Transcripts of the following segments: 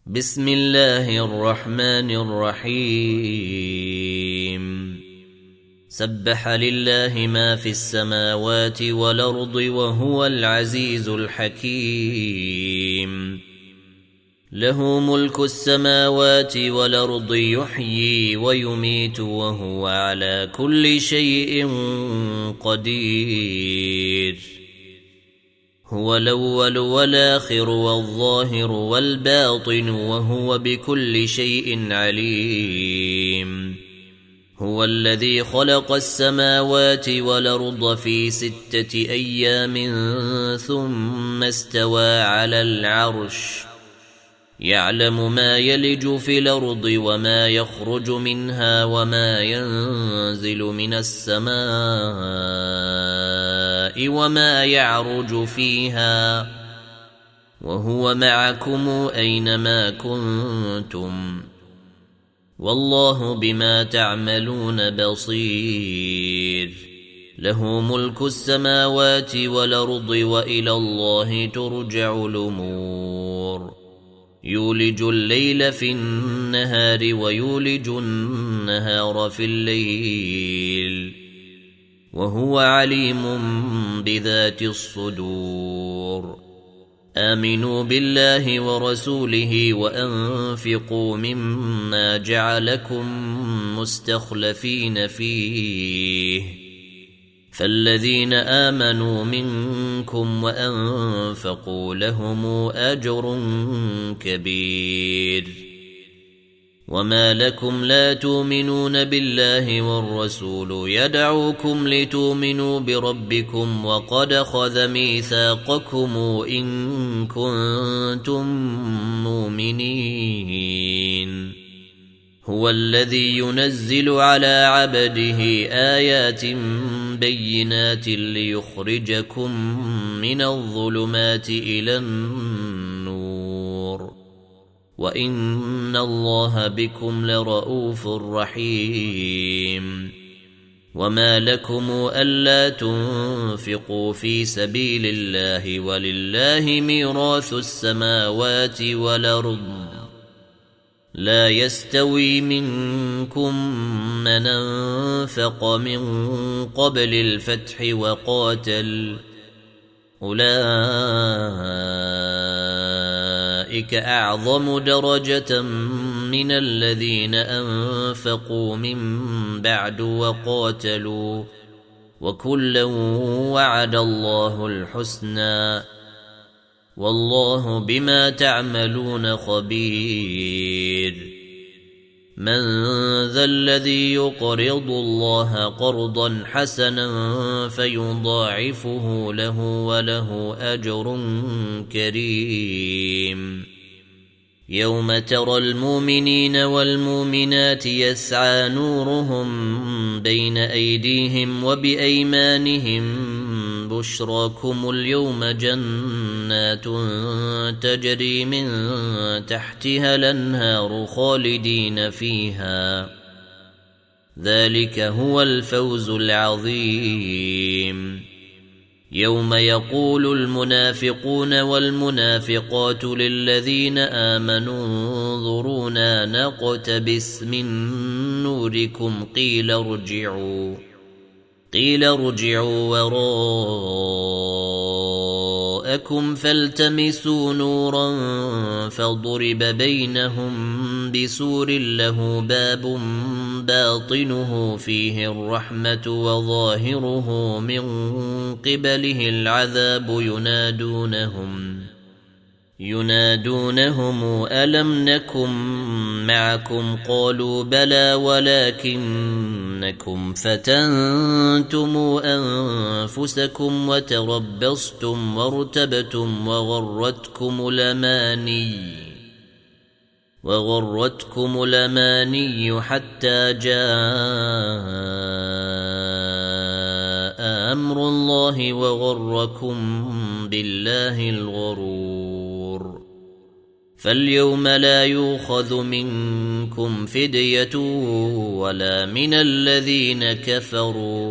بسم الله الرحمن الرحيم سبح لله ما في السماوات والأرض وهو العزيز الحكيم له ملك السماوات والأرض يحيي ويميت وهو على كل شيء قدير هو الأول والآخر والظاهر والباطن وهو بكل شيء عليم هو الذي خلق السماوات والأرض في 6 أيام ثم استوى على العرش يعلم ما يلج في الأرض وما يخرج منها وما ينزل من السماء وما يعرج فيها وهو معكم أينما كنتم والله بما تعملون بصير له ملك السماوات والأرض وإلى الله ترجع الأمور يولج الليل في النهار ويولج النهار في الليل وهو عليم بذات الصدور آمنوا بالله ورسوله وأنفقوا مما جعلكم مستخلفين فيه فالذين آمنوا منكم وأنفقوا لهم أجر كبير وما لكم لا تؤمنون بالله والرسول يدعوكم لتؤمنوا بربكم وقد أخذ ميثاقكم إن كنتم مؤمنين هو الذي ينزل على عبده آيات بينات ليخرجكم من الظلمات إلى النور وإن الله بكم لرؤوف رحيم وما لكم ألا تنفقوا في سبيل الله ولله ميراث السماوات والأرض لا يستوي منكم من أنفق من قبل الفتح وقاتل أولئك أعظم درجة من الذين أنفقوا من بعد وقاتلوا وكلا وعد الله الحسنى والله بما تعملون خبير من ذا الذي يقرض الله قرضا حسنا فيضاعفه له وله أجر كريم يوم ترى المؤمنين والمؤمنات يسعى نورهم بين أيديهم وبأيمانهم بشراكم اليوم جنات تجري من تحتها الأنهار خالدين فيها ذلك هو الفوز العظيم يوم يقول المنافقون والمنافقات للذين آمنوا انظرونا نقتبس من نوركم قيل ارجعوا وراءكم فالتمسوا نورا فضرب بينهم بسور له باب باطنه فيه الرحمة وظاهره من قبله العذاب ينادونهم ألم نكن معكم قالوا بلى ولكنكم فتنتم أنفسكم وتربصتم وارتبتم وغرتكم الأماني حتى جاء أمر الله وغركم بالله الغرور فاليوم لا يؤخذ منكم فدية ولا من الذين كفروا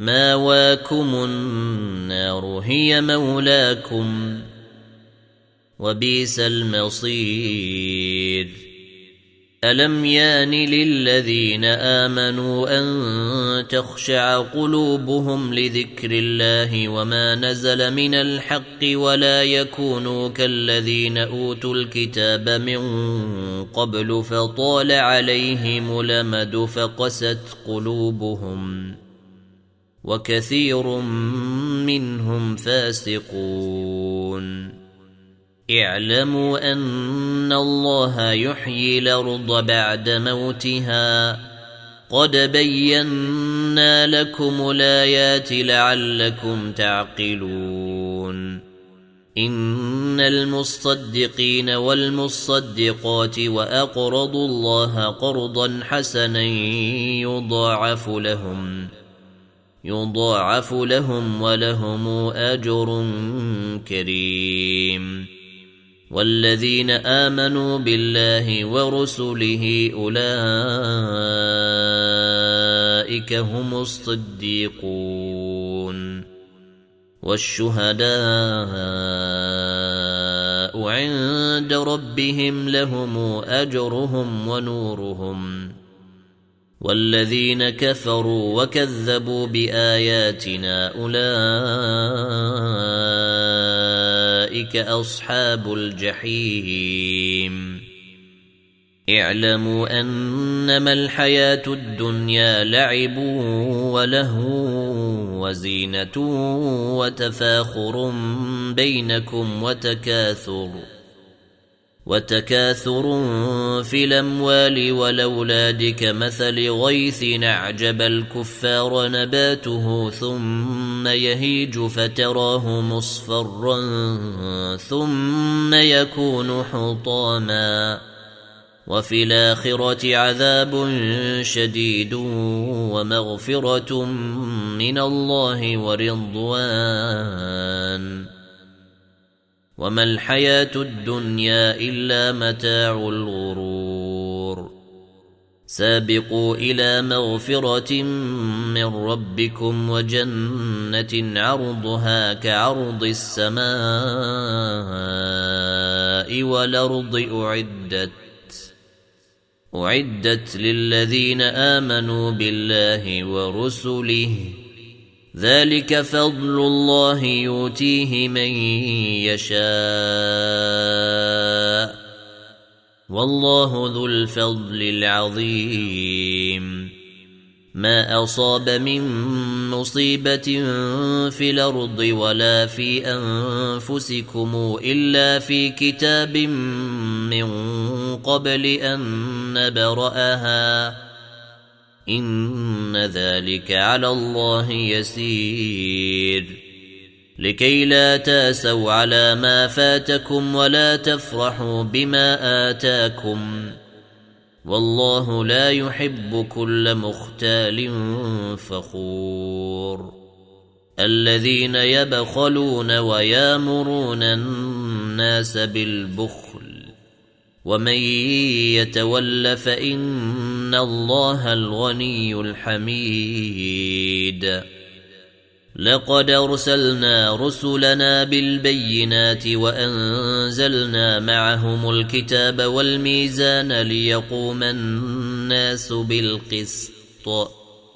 ماواكم النار هي مولاكم وبئس المصير. ألم يان للذين آمنوا أن تخشع قلوبهم لذكر الله وما نزل من الحق ولا يكونوا كالذين أوتوا الكتاب من قبل فطال عليهم الأمد فقست قلوبهم وكثير منهم فاسقون. اعلموا أن الله يحيي الأرض بعد موتها قد بينا لكم الآيات لعلكم تعقلون. إن المصدقين والمصدقات وأقرضوا الله قرضا حسنا يضاعف لهم ولهم أجر كريم. والذين آمنوا بالله ورسله أولئك هم الصديقون والشهداء عند ربهم لهم أجرهم ونورهم. والذين كفروا وكذبوا بآياتنا أولئك أصحاب الجحيم. اعلموا أنما الحياة الدنيا لعب ولهو وزينة وتفاخر بينكم وتكاثر في الأموال والأولاد كمثل غيث أعجب الكفار نباته ثم يهيج فتراه مصفرا ثم يكون حطاما وفي الآخرة عذاب شديد ومغفرة من الله ورضوان وما الحياة الدنيا إلا متاع الغرور. سابقوا إلى مغفرة من ربكم وجنة عرضها كعرض السماء والأرض أعدت للذين آمنوا بالله ورسله ذلك فضل الله يؤتيه من يشاء والله ذو الفضل العظيم. ما أصاب من مصيبة في الأرض ولا في أنفسكم إلا في كتاب من قبل أن نبرأها إن ذلك على الله يسير. لكي لا تاسوا على ما فاتكم ولا تفرحوا بما آتاكم والله لا يحب كل مختال فخور. الذين يبخلون ويامرون الناس بالبخل ومن يتول فإن الله الغني الحميد. لقد أرسلنا رسلنا بالبينات وأنزلنا معهم الكتاب والميزان ليقوم الناس بالقسط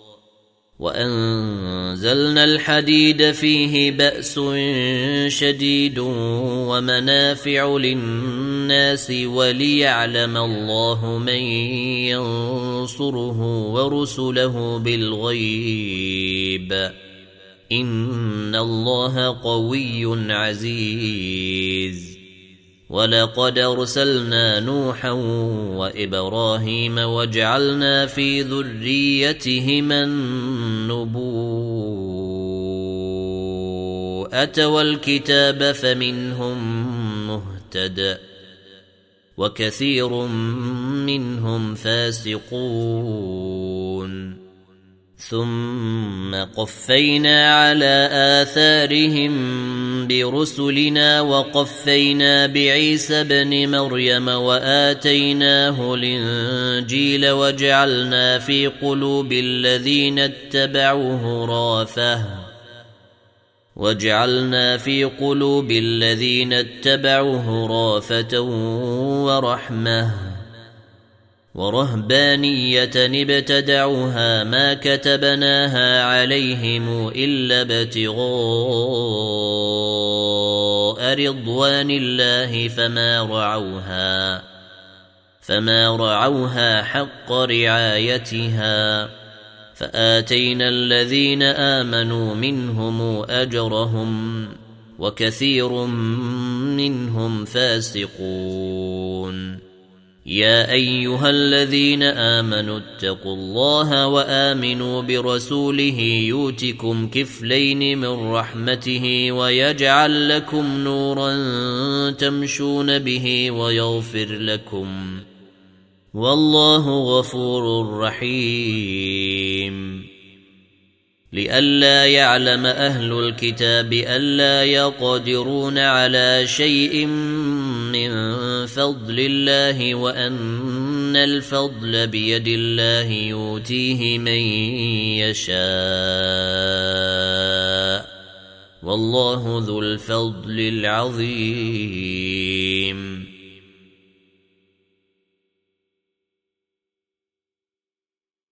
وأنزلنا الحديد فيه بأس شديد ومنافع للناس وليعلم الله من ينصره ورسله بالغيب إن الله قوي عزيز. ولقد أرسلنا نوحا وإبراهيم وجعلنا في ذريتهما النبوءة والكتاب فمنهم مهتد وكثير منهم فاسقون. ثم قفينا على آثارهم برسلنا وقفينا بعيسى ابن مريم وآتيناه الإنجيل وجعلنا في قلوب الذين اتبعوه وجعلنا في قلوب الذين اتبعوه رافة ورحمة ورهبانية ابتدعوها ما كتبناها عليهم إلا ابتغاء رضوان الله فما رعوها حق رعايتها فآتينا الذين آمنوا منهم أجرهم وكثير منهم فاسقون. يا أيها الذين آمنوا اتقوا الله وآمنوا برسوله يؤتكم كفلين من رحمته ويجعل لكم نورا تمشون به ويغفر لكم والله غفور رحيم. لئلا يعلم أهل الكتاب ألا يقدرون على شيء من فضل الله وأن الفضل بيد الله يؤتيه من يشاء والله ذو الفضل العظيم.